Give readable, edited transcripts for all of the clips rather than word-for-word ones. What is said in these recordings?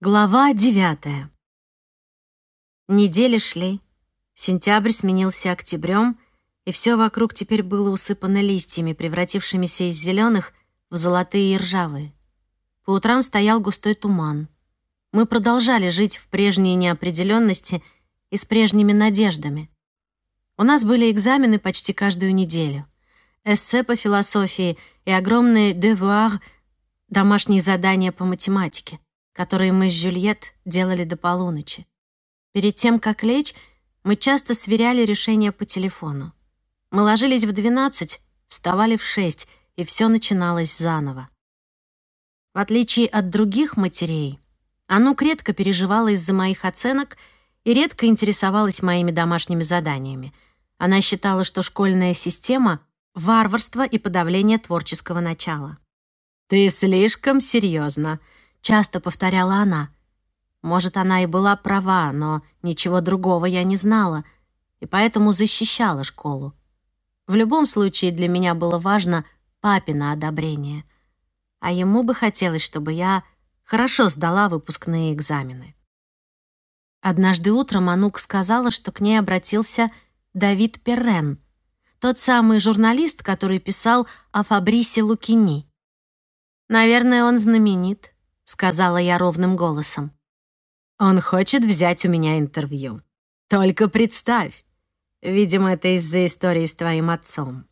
Глава 9. Недели шли. Сентябрь сменился октябрем, и все вокруг теперь было усыпано листьями, превратившимися из зеленых в золотые и ржавые. По утрам стоял густой туман. Мы продолжали жить в прежней неопределенности и с прежними надеждами. У нас были экзамены почти каждую неделю. Эссе по философии и огромные девуар, домашние задания по математике, которые мы с Жюльет делали до полуночи. Перед тем, как лечь, мы часто сверяли решения по телефону. Мы ложились в 12, вставали в 6, и все начиналось заново. В отличие от других матерей, Анук редко переживала из-за моих оценок и редко интересовалась моими домашними заданиями. Она считала, что школьная система — варварство и подавление творческого начала. «Ты слишком серьезно», — часто повторяла она. Может, она и была права, но ничего другого я не знала, и поэтому защищала школу. В любом случае для меня было важно папино одобрение, а ему бы хотелось, чтобы я хорошо сдала выпускные экзамены. Однажды утром Анук сказала, что к ней обратился Давид Перрен, тот самый журналист, который писал о Фабрисе Лукини. «Наверное, он знаменит», — сказала я ровным голосом. «Он хочет взять у меня интервью. Только представь. Видимо, это из-за истории с твоим отцом».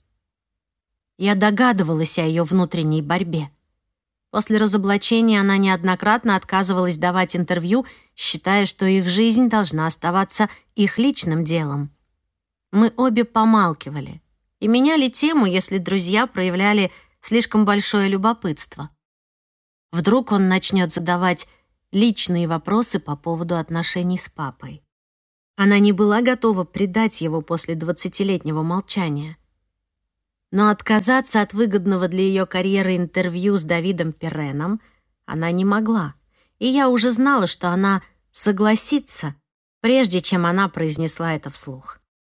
Я догадывалась о ее внутренней борьбе. После разоблачения она неоднократно отказывалась давать интервью, считая, что их жизнь должна оставаться их личным делом. Мы обе помалкивали и меняли тему, если друзья проявляли слишком большое любопытство. Вдруг он начнет задавать личные вопросы по поводу отношений с папой. Она не была готова предать его после 20-летнего молчания. Но отказаться от выгодного для ее карьеры интервью с Давидом Перреном она не могла, и я уже знала, что она согласится, прежде чем она произнесла это вслух.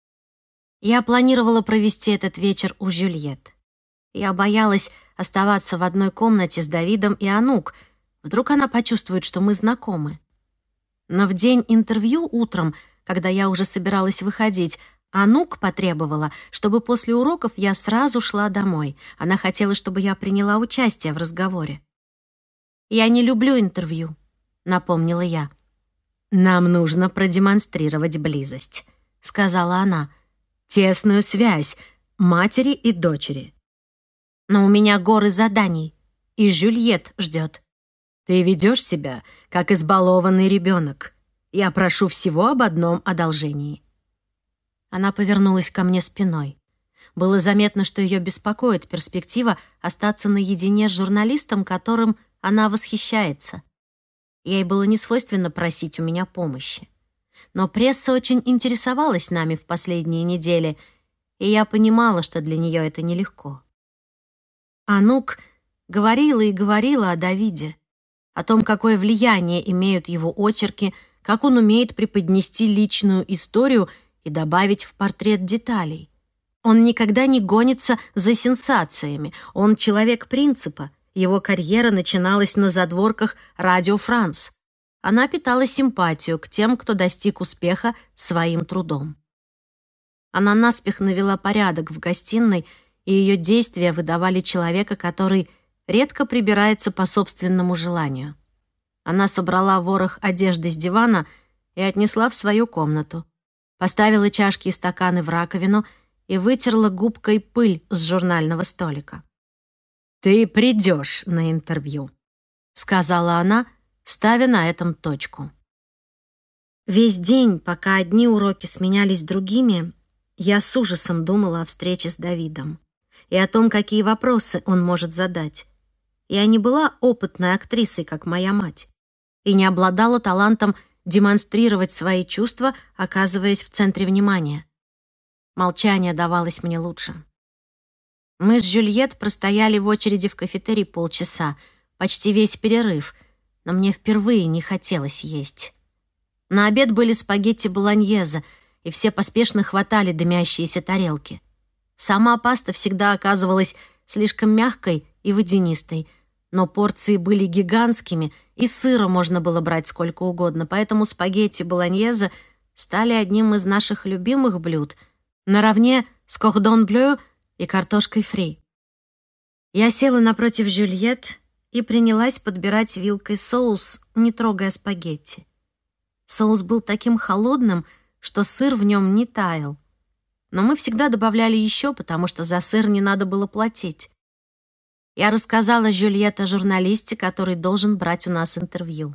Я планировала провести этот вечер у Жюльет. Я боялась оставаться в одной комнате с Давидом и Анук. Вдруг она почувствует, что мы знакомы. Но в день интервью утром, когда я уже собиралась выходить, Анук потребовала, чтобы после уроков я сразу шла домой. Она хотела, чтобы я приняла участие в разговоре. «Я не люблю интервью», — напомнила я. «Нам нужно продемонстрировать близость», — сказала она. «Тесную связь матери и дочери». «Но у меня горы заданий, и Жюльет ждет». «Ты ведешь себя, как избалованный ребенок. Я прошу всего об одном одолжении». Она повернулась ко мне спиной. Было заметно, что ее беспокоит перспектива остаться наедине с журналистом, которым она восхищается. Ей было несвойственно просить у меня помощи. Но пресса очень интересовалась нами в последние недели, и я понимала, что для нее это нелегко. Анук говорила и говорила о Давиде, о том, какое влияние имеют его очерки, как он умеет преподнести личную историю и добавить в портрет деталей. Он никогда не гонится за сенсациями, он человек принципа. Его карьера начиналась на задворках «Радио Франс». Она питала симпатию к тем, кто достиг успеха своим трудом. Она наспех навела порядок в гостиной, и ее действия выдавали человека, который редко прибирается по собственному желанию. Она собрала ворох одежды с дивана и отнесла в свою комнату. Поставила чашки и стаканы в раковину и вытерла губкой пыль с журнального столика. «Ты придешь на интервью», — сказала она, ставя на этом точку. Весь день, пока одни уроки сменялись другими, я с ужасом думала о встрече с Давидом и о том, какие вопросы он может задать. Я не была опытной актрисой, как моя мать, и не обладала талантом демонстрировать свои чувства, оказываясь в центре внимания. Молчание давалось мне лучше. Мы с Жюльет простояли в очереди в кафетерий полчаса, почти весь перерыв, но мне впервые не хотелось есть. На обед были спагетти болоньезе, и все поспешно хватали дымящиеся тарелки. Сама паста всегда оказывалась слишком мягкой и водянистой, но порции были гигантскими, и сыра можно было брать сколько угодно, поэтому спагетти болоньезе стали одним из наших любимых блюд, наравне с кордон блeu и картошкой фри. Я села напротив Жюльет и принялась подбирать вилкой соус, не трогая спагетти. Соус был таким холодным, что сыр в нем не таял. Но мы всегда добавляли еще, потому что за сыр не надо было платить. Я рассказала Жюльет о журналисте, который должен брать у нас интервью.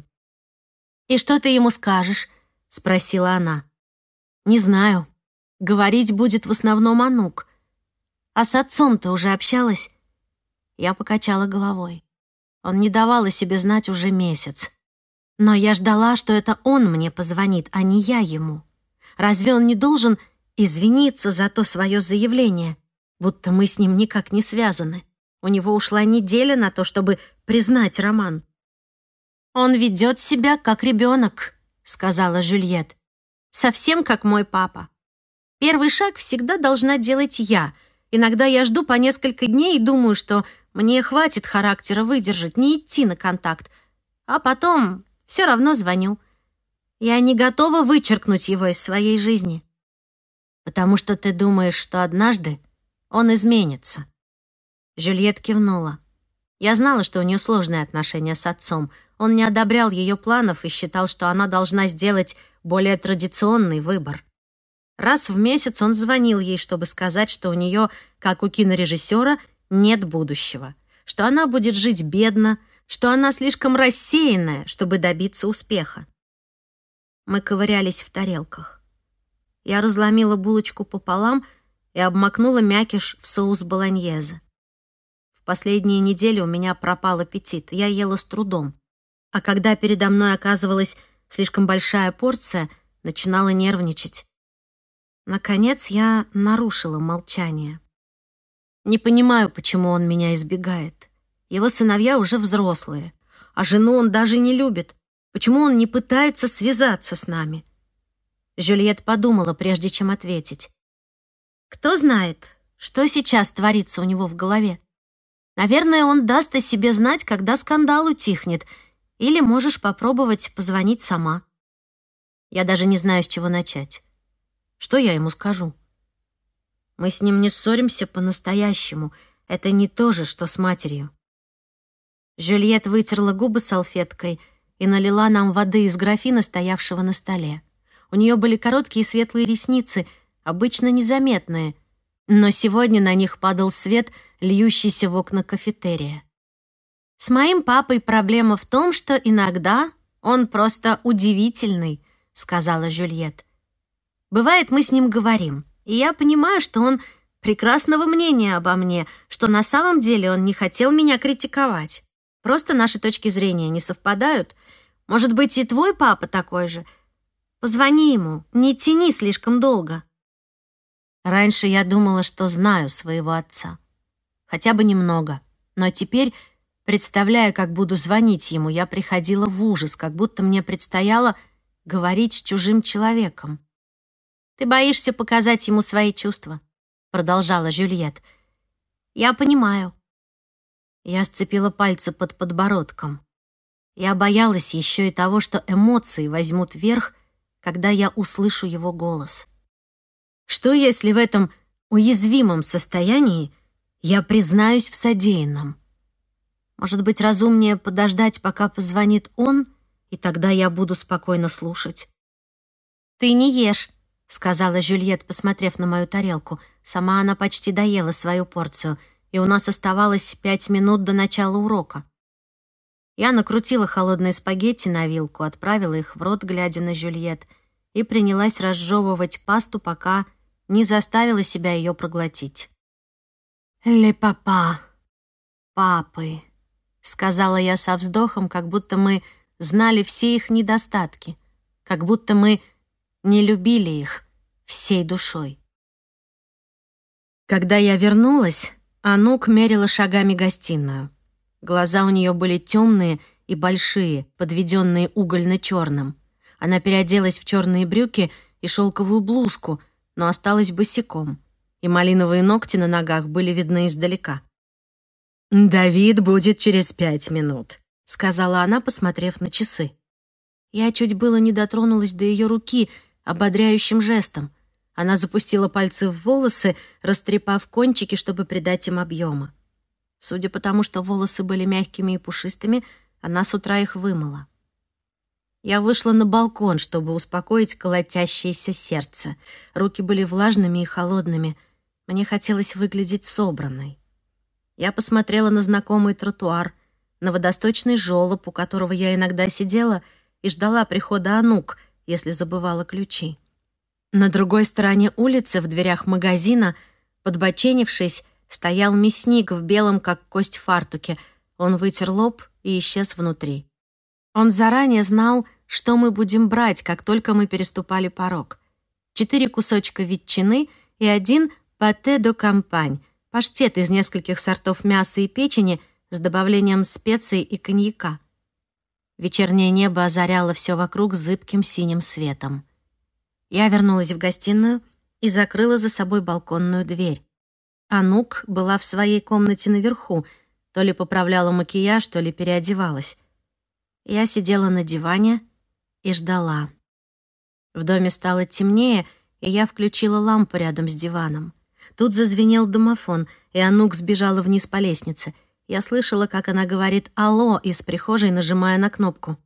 «И что ты ему скажешь?» — спросила она. «Не знаю. Говорить будет в основном Анук. А с отцом ты уже общалась?» Я покачала головой. Он не давал о себе знать уже месяц. Но я ждала, что это он мне позвонит, а не я ему. Разве он не должен извиниться за то свое заявление, будто мы с ним никак не связаны? У него ушла неделя на то, чтобы признать роман. «Он ведет себя как ребенок», — сказала Жюльет. «Совсем как мой папа. Первый шаг всегда должна делать я. Иногда я жду по несколько дней и думаю, что мне хватит характера выдержать, не идти на контакт. А потом все равно звоню. Я не готова вычеркнуть его из своей жизни. Потому что ты думаешь, что однажды он изменится». Жюльет кивнула. Я знала, что у нее сложные отношения с отцом. Он не одобрял ее планов и считал, что она должна сделать более традиционный выбор. Раз в месяц он звонил ей, чтобы сказать, что у нее, как у кинорежиссера, нет будущего, что она будет жить бедно, что она слишком рассеянная, чтобы добиться успеха. Мы ковырялись в тарелках. Я разломила булочку пополам и обмакнула мякиш в соус болоньезе. В последние недели у меня пропал аппетит, я ела с трудом. А когда передо мной оказывалась слишком большая порция, начинала нервничать. Наконец я нарушила молчание. Не понимаю, почему он меня избегает. Его сыновья уже взрослые, а жену он даже не любит. Почему он не пытается связаться с нами? Жюльет подумала, прежде чем ответить. Кто знает, что сейчас творится у него в голове? Наверное, он даст о себе знать, когда скандал утихнет, или можешь попробовать позвонить сама. Я даже не знаю, с чего начать. Что я ему скажу? Мы с ним не ссоримся по-настоящему. Это не то же, что с матерью. Жюльет вытерла губы салфеткой и налила нам воды из графина, стоявшего на столе. У нее были короткие светлые ресницы, обычно незаметные, но сегодня на них падал свет, льющийся в окна кафетерия. «С моим папой проблема в том, что иногда он просто удивительный», — сказала Жюльет. «Бывает, мы с ним говорим, и я понимаю, что он прекрасного мнения обо мне, что на самом деле он не хотел меня критиковать. Просто наши точки зрения не совпадают. Может быть, и твой папа такой же. Позвони ему, не тяни слишком долго». Раньше я думала, что знаю своего отца. Хотя бы немного. Но теперь, представляя, как буду звонить ему, я приходила в ужас, как будто мне предстояло говорить с чужим человеком. «Ты боишься показать ему свои чувства», — продолжала Жюльет. «Я понимаю». Я сцепила пальцы под подбородком. Я боялась еще и того, что эмоции возьмут верх, когда я услышу его голос. Что, если в этом уязвимом состоянии я признаюсь в содеянном? Может быть, разумнее подождать, пока позвонит он, и тогда я буду спокойно слушать? «Ты не ешь», — сказала Жюльет, посмотрев на мою тарелку. Сама она почти доела свою порцию, и у нас оставалось 5 минут до начала урока. Я накрутила холодные спагетти на вилку, отправила их в рот, глядя на Жюльет, и принялась разжевывать пасту, пока не заставила себя ее проглотить. «Ле папа, папы», — сказала я со вздохом, как будто мы знали все их недостатки, как будто мы не любили их всей душой. Когда я вернулась, Анук мерила шагами гостиную. Глаза у нее были темные и большие, подведенные угольно-черным. Она переоделась в черные брюки и шелковую блузку, но осталась босиком, и малиновые ногти на ногах были видны издалека. «Давид будет через 5 минут», — сказала она, посмотрев на часы. Я чуть было не дотронулась до ее руки ободряющим жестом. Она запустила пальцы в волосы, растрепав кончики, чтобы придать им объема. Судя по тому, что волосы были мягкими и пушистыми, она с утра их вымыла. Я вышла на балкон, чтобы успокоить колотящееся сердце. Руки были влажными и холодными. Мне хотелось выглядеть собранной. Я посмотрела на знакомый тротуар, на водосточный желоб, у которого я иногда сидела и ждала прихода Анук, если забывала ключи. На другой стороне улицы, в дверях магазина, подбоченившись, стоял мясник в белом, как кость, фартуке. Он вытер лоб и исчез внутри. Он заранее знал, что мы будем брать, как только мы переступали порог. 4 кусочка ветчины и 1 пате де кампань, паштет из нескольких сортов мяса и печени с добавлением специй и коньяка. Вечернее небо озаряло все вокруг зыбким синим светом. Я вернулась в гостиную и закрыла за собой балконную дверь. Анук была в своей комнате наверху, то ли поправляла макияж, то ли переодевалась. Я сидела на диване и ждала. В доме стало темнее, и я включила лампу рядом с диваном. Тут зазвенел домофон, и Анук сбежала вниз по лестнице. Я слышала, как она говорит «Алло» из прихожей, нажимая на кнопку.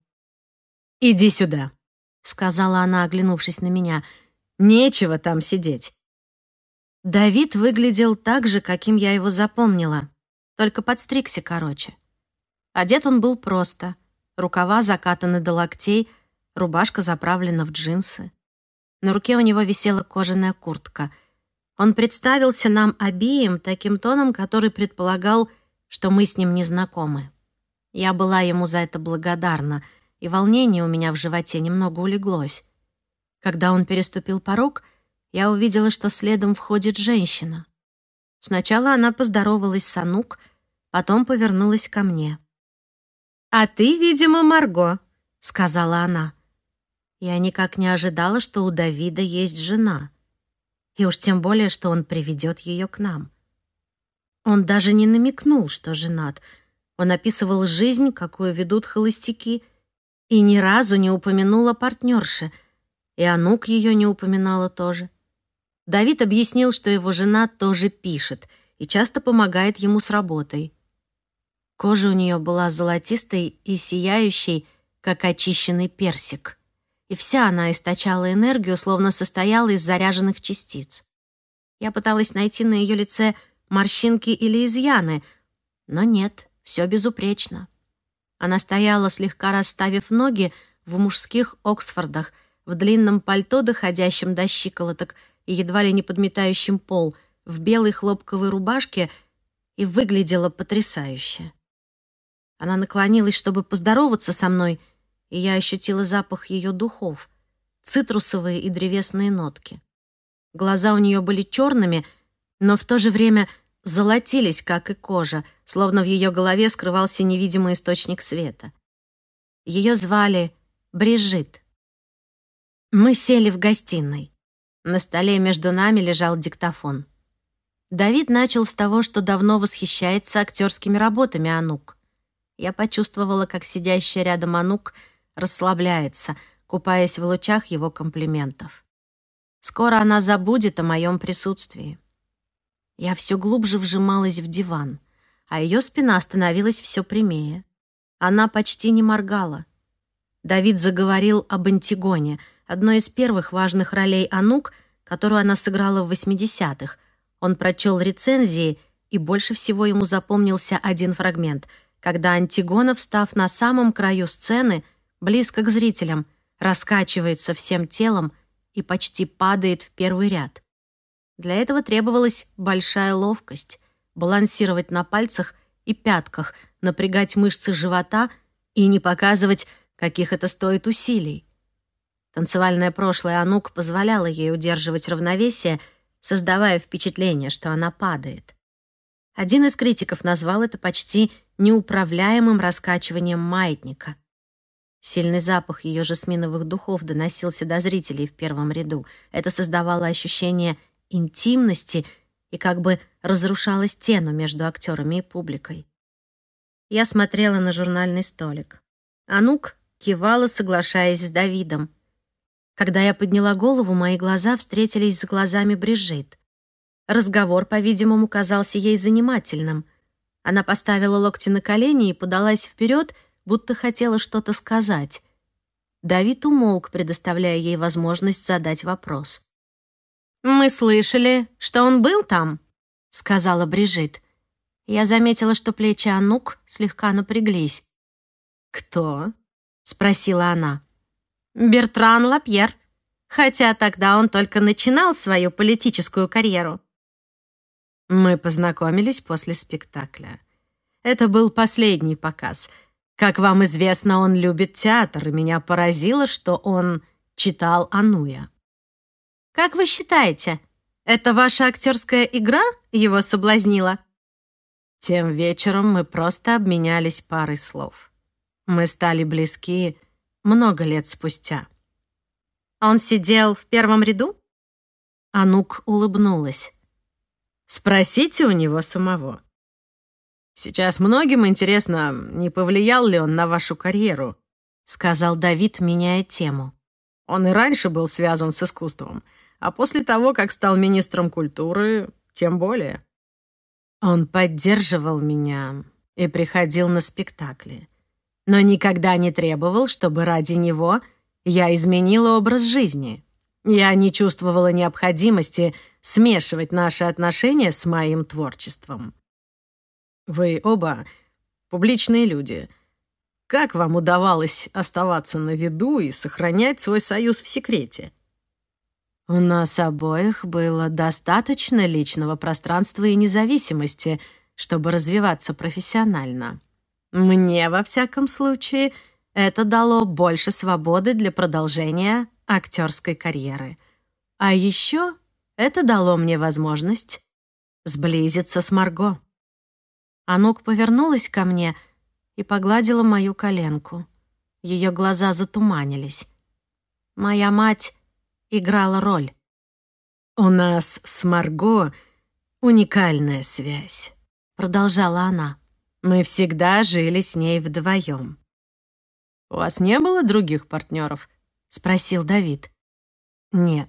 «Иди сюда», — сказала она, оглянувшись на меня. «Нечего там сидеть». Давид выглядел так же, каким я его запомнила, только подстригся короче. Одет он был просто. Рукава закатаны до локтей, рубашка заправлена в джинсы. На руке у него висела кожаная куртка. Он представился нам обеим таким тоном, который предполагал, что мы с ним не знакомы. Я была ему за это благодарна, и волнение у меня в животе немного улеглось. Когда он переступил порог, я увидела, что следом входит женщина. Сначала она поздоровалась с Анук, потом повернулась ко мне. «А ты, видимо, Марго», — сказала она. Я никак не ожидала, что у Давида есть жена. И уж тем более, что он приведет ее к нам. Он даже не намекнул, что женат. Он описывал жизнь, какую ведут холостяки, и ни разу не упомянул о партнерше, и Анук ее не упоминала тоже. Давид объяснил, что его жена тоже пишет и часто помогает ему с работой. Кожа у нее была золотистой и сияющей, как очищенный персик. И вся она источала энергию, словно состояла из заряженных частиц. Я пыталась найти на ее лице морщинки или изъяны, но нет, все безупречно. Она стояла, слегка расставив ноги, в мужских Оксфордах, в длинном пальто, доходящем до щиколоток и едва ли не подметающем пол, в белой хлопковой рубашке, и выглядела потрясающе. Она наклонилась, чтобы поздороваться со мной, и я ощутила запах ее духов, цитрусовые и древесные нотки. Глаза у нее были черными, но в то же время золотились, как и кожа, словно в ее голове скрывался невидимый источник света. Ее звали Брижит. Мы сели в гостиной. На столе между нами лежал диктофон. Давид начал с того, что давно восхищается актерскими работами Анук. Я почувствовала, как сидящая рядом Анук расслабляется, купаясь в лучах его комплиментов. Скоро она забудет о моем присутствии. Я все глубже вжималась в диван, а ее спина становилась все прямее. Она почти не моргала. Давид заговорил об Антигоне, одной из первых важных ролей Анук, которую она сыграла в 80-х. Он прочел рецензии, и больше всего ему запомнился один фрагмент, когда Антигона, встав на самом краю сцены, близко к зрителям, раскачивается всем телом и почти падает в первый ряд. Для этого требовалась большая ловкость — балансировать на пальцах и пятках, напрягать мышцы живота и не показывать, каких это стоит усилий. Танцевальное прошлое Анук позволяло ей удерживать равновесие, создавая впечатление, что она падает. Один из критиков назвал это почти неуправляемым раскачиванием маятника. Сильный запах ее жасминовых духов доносился до зрителей в первом ряду. Это создавало ощущение интимности и как бы разрушало стену между актерами и публикой. Я смотрела на журнальный столик. Анук кивала, соглашаясь с Давидом. Когда я подняла голову, мои глаза встретились с глазами Брижит. Разговор, по-видимому, казался ей занимательным. Она поставила локти на колени и подалась вперед, будто хотела что-то сказать. Давид умолк, предоставляя ей возможность задать вопрос. «Мы слышали, что он был там», — сказала Брижит. Я заметила, что плечи Анук слегка напряглись. «Кто?» — спросила она. «Бертран Лапьер, хотя тогда он только начинал свою политическую карьеру». Мы познакомились после спектакля. Это был последний показ. Как вам известно, он любит театр, и меня поразило, что он читал Ануя. «Как вы считаете, это ваша актерская игра его соблазнила?» Тем вечером мы просто обменялись парой слов. Мы стали близки много лет спустя. «Он сидел в первом ряду?» Анук улыбнулась. «Спросите у него самого. Сейчас многим интересно, не повлиял ли он на вашу карьеру», сказал Давид, меняя тему. «Он и раньше был связан с искусством, а после того, как стал министром культуры, тем более. Он поддерживал меня и приходил на спектакли, но никогда не требовал, чтобы ради него я изменила образ жизни. Я не чувствовала необходимости смешивать наши отношения с моим творчеством. Вы оба публичные люди. Как вам удавалось оставаться на виду и сохранять свой союз в секрете?» У нас обоих было достаточно личного пространства и независимости, чтобы развиваться профессионально. Мне, во всяком случае, это дало больше свободы для продолжения актерской карьеры. А еще это дало мне возможность сблизиться с Марго. Анук повернулась ко мне и погладила мою коленку. Ее глаза затуманились. Моя мать играла роль. «У нас с Марго уникальная связь», — продолжала она. «Мы всегда жили с ней вдвоем». «У вас не было других партнеров?» — спросил Давид. «Нет».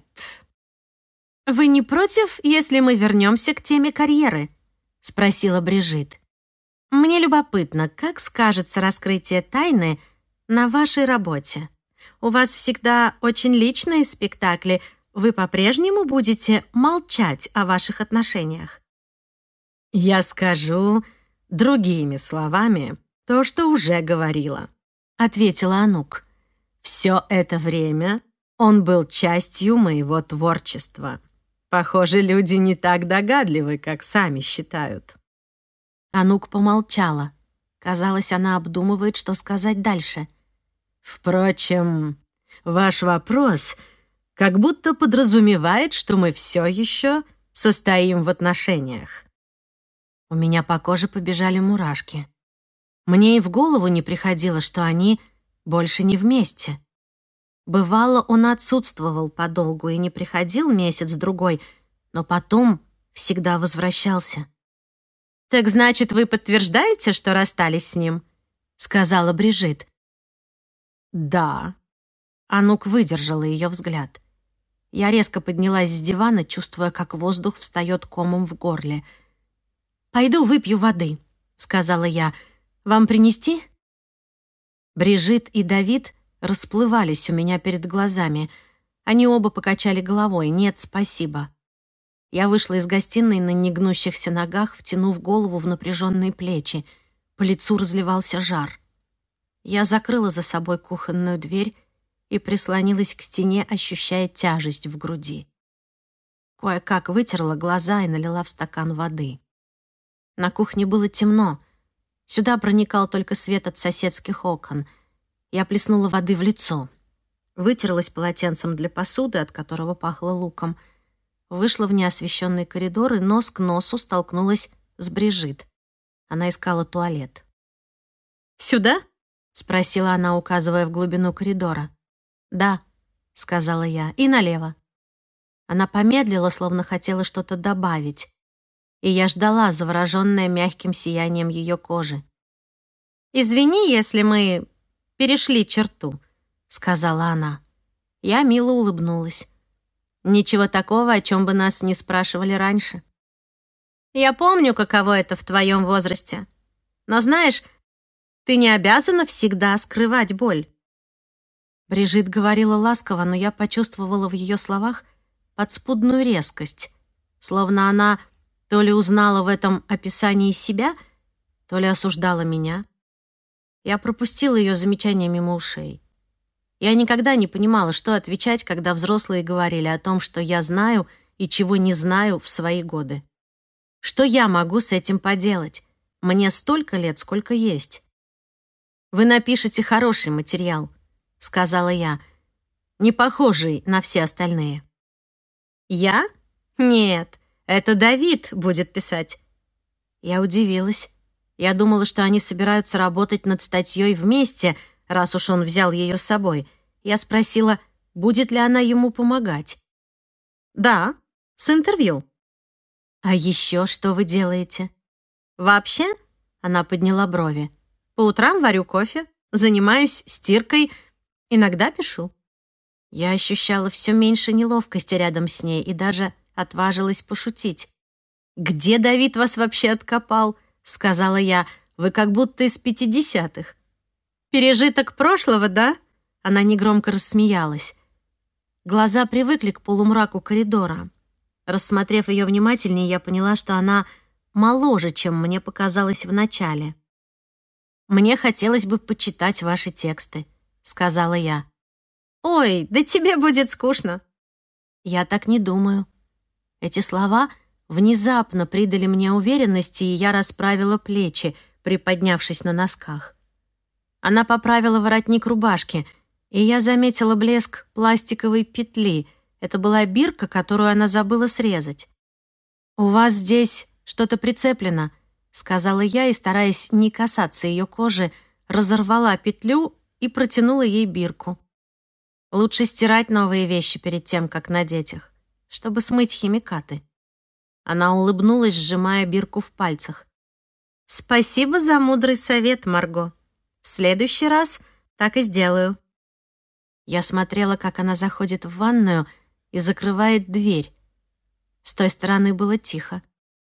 «Вы не против, если мы вернемся к теме карьеры?» — спросила Брижит. «Мне любопытно, как скажется раскрытие тайны на вашей работе? У вас всегда очень личные спектакли. Вы по-прежнему будете молчать о ваших отношениях?» «Я скажу другими словами то, что уже говорила», — ответила Анук. «Все это время он был частью моего творчества. Похоже, люди не так догадливы, как сами считают». Анук помолчала. Казалось, она обдумывает, что сказать дальше. «Впрочем, ваш вопрос как будто подразумевает, что мы все еще состоим в отношениях». У меня по коже побежали мурашки. Мне и в голову не приходило, что они больше не вместе. Бывало, он отсутствовал подолгу и не приходил месяц-другой, но потом всегда возвращался. «Так значит, вы подтверждаете, что расстались с ним?» — сказала Брижит. «Да». Анук выдержала ее взгляд. Я резко поднялась с дивана, чувствуя, как воздух встает комом в горле. «Пойду выпью воды», — сказала я. «Вам принести?» Брижит и Давид расплывались у меня перед глазами. Они оба покачали головой. «Нет, спасибо». Я вышла из гостиной на негнущихся ногах, втянув голову в напряженные плечи. По лицу разливался жар. Я закрыла за собой кухонную дверь и прислонилась к стене, ощущая тяжесть в груди. Кое-как вытерла глаза и налила в стакан воды. На кухне было темно. Сюда проникал только свет от соседских окон. Я плеснула воды в лицо. Вытерлась полотенцем для посуды, от которого пахло луком. Вышла в неосвещенный коридор и нос к носу столкнулась с Брижит. Она искала туалет. «Сюда?» — спросила она, указывая в глубину коридора. «Да», — сказала я, — «и налево». Она помедлила, словно хотела что-то добавить, и я ждала, заворожённая мягким сиянием ее кожи. «Извини, если мы перешли черту», — сказала она. Я мило улыбнулась. Ничего такого, о чем бы нас не спрашивали раньше. «Я помню, каково это в твоем возрасте. Но знаешь, ты не обязана всегда скрывать боль». Брижит говорила ласково, но я почувствовала в ее словах подспудную резкость, словно она то ли узнала в этом описании себя, то ли осуждала меня. Я пропустила ее замечание мимо ушей. Я никогда не понимала, что отвечать, когда взрослые говорили о том, что я знаю и чего не знаю в свои годы. Что я могу с этим поделать? Мне столько лет, сколько есть. «Вы напишете хороший материал», — сказала я, не похожий на все остальные. «Я? Нет, это Давид будет писать». Я удивилась. Я думала, что они собираются работать над статьей вместе, раз уж он взял ее с собой. Я спросила, будет ли она ему помогать. «Да, с интервью». «А еще что вы делаете?» «Вообще?» — она подняла брови. «По утрам варю кофе, занимаюсь стиркой, иногда пишу». Я ощущала все меньше неловкости рядом с ней и даже отважилась пошутить. «Где Давид вас вообще откопал?» — сказала я. «Вы как будто из 50-х». «Пережиток прошлого, да?» Она негромко рассмеялась. Глаза привыкли к полумраку коридора. Рассмотрев ее внимательнее, я поняла, что она моложе, чем мне показалось вначале. «Мне хотелось бы почитать ваши тексты», — сказала я. «Ой, да тебе будет скучно». «Я так не думаю». Эти слова внезапно придали мне уверенности, и я расправила плечи, приподнявшись на носках. Она поправила воротник рубашки, и я заметила блеск пластиковой петли. Это была бирка, которую она забыла срезать. «У вас здесь что-то прицеплено», — сказала я, и, стараясь не касаться ее кожи, разорвала петлю и протянула ей бирку. Лучше стирать новые вещи перед тем, как надеть их, чтобы смыть химикаты. Она улыбнулась, сжимая бирку в пальцах. «Спасибо за мудрый совет, Марго. В следующий раз так и сделаю». Я смотрела, как она заходит в ванную и закрывает дверь. С той стороны было тихо.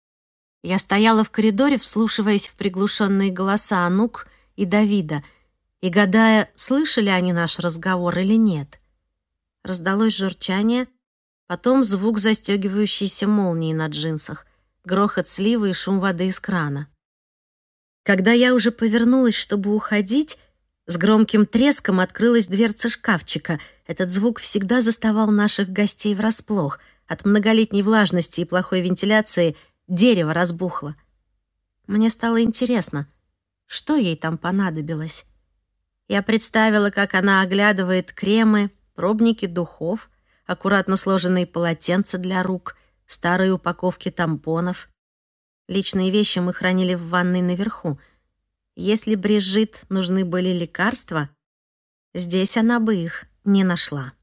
Я стояла в коридоре, вслушиваясь в приглушенные голоса Анук и Давида и гадая, слышали они наш разговор или нет. Раздалось журчание, потом звук застегивающейся молнии на джинсах, грохот слива и шум воды из крана. Когда я уже повернулась, чтобы уходить, с громким треском открылась дверца шкафчика. Этот звук всегда заставал наших гостей врасплох. От многолетней влажности и плохой вентиляции дерево разбухло. Мне стало интересно, что ей там понадобилось. Я представила, как она оглядывает кремы, пробники духов, аккуратно сложенные полотенца для рук, старые упаковки тампонов. Личные вещи мы хранили в ванной наверху. Если Брижит нужны были лекарства, здесь она бы их не нашла.